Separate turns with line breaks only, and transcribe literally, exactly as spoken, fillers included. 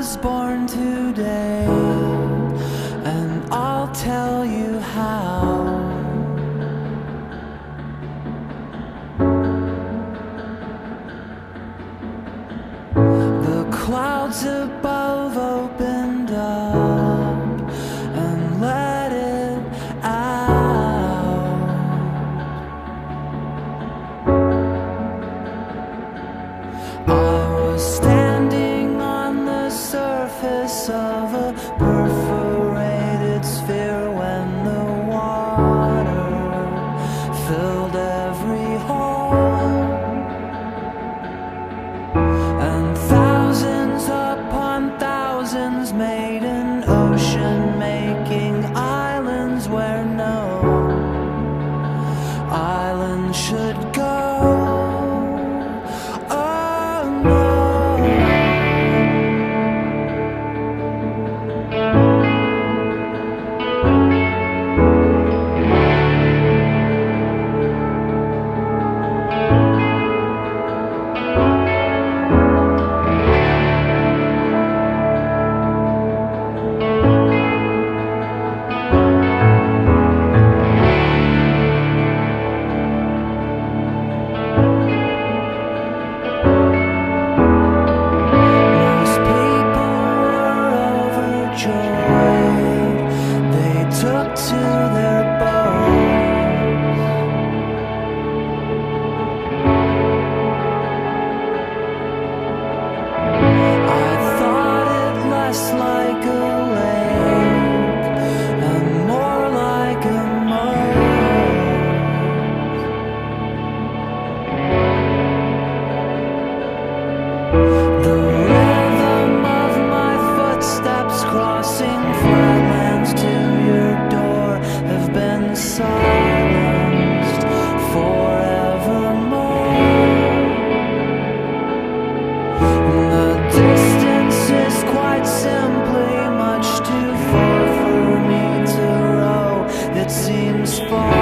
was born today, and I'll tell you how. The clouds above opened up and let it out. I was standing on the surface of a perforated sphere when the water filled every hole, and thousands upon thousands made an ocean, making islands where no island should go. Oh no. They took to their boats. I thought it less like a lake and more like a moat. The rhythm of my footsteps crossing flatlands to your door have been silenced forevermore. The distance is quite simply much too far for me to row. It seems far.